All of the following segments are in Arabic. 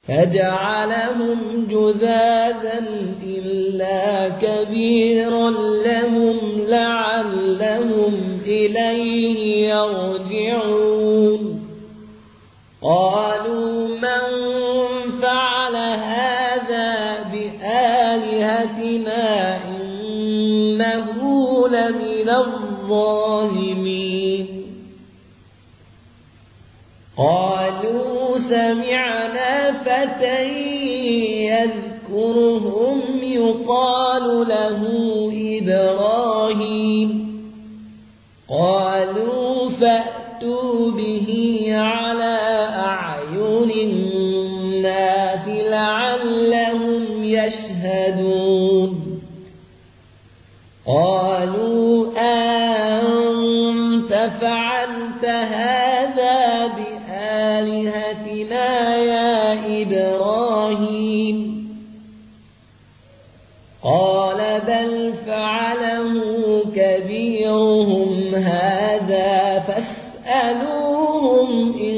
فجعلهم جذاذا إلا كبيرا لهم لعلهم إليه يرجعون قالوا من فعل هذا بآلهتنا إنه لمن الظالمين قالوا سمعنا فتى يذكرهم يقال له إبراهيم قالوا فأتوا به على أعين الناس لعلهم يشهدون قالوا أنت فعلت هذا بآلهتنا يا إبراهيم قال بل فعله كبيرهم هذا فاسألوهم إن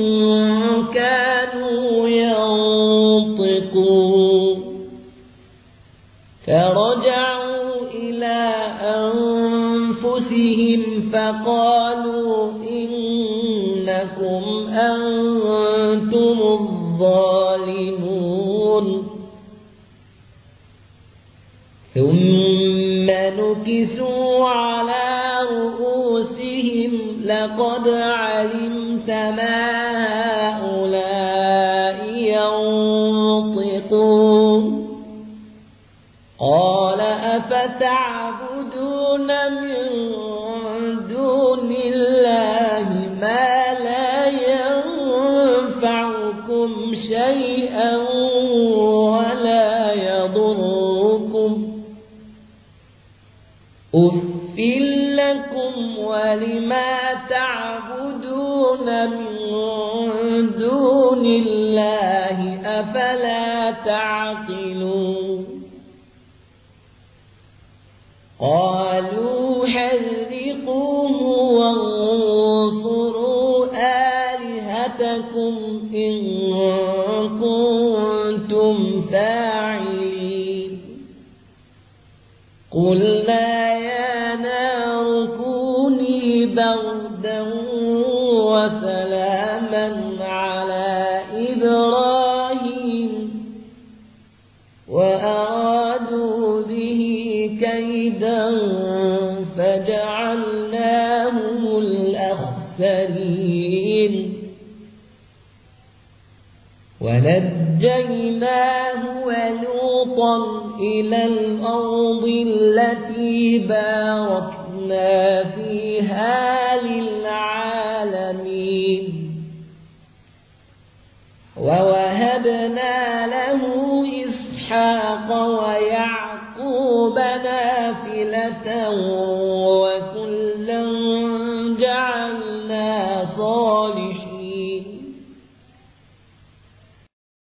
كانوا ينطقون فرجعوا إلى أنفسهم فقالوا إنكم أنتم الظالمون ثم نكسوا على رؤوسهم لقد علمت ما هؤلاء ينطقون قال أفتعبدون من دون الله ما لا ينفعكم شيئا ولا يضركم أُفٍّ لكم ولما تعبدون من دون الله أفلا تعقلون قالوا حرقوه وانصروا آلهتكم إن كنتم فاعلين قلنا يا نار كوني بردا وسلاما على إبراهيم وأرادوا به كيدا فجعلناهم الأخسرين ونجيناه ولوطا إلى الأرض التي باركنا فيها للعالمين ووهبنا له إسحاق ويعقوب نافلة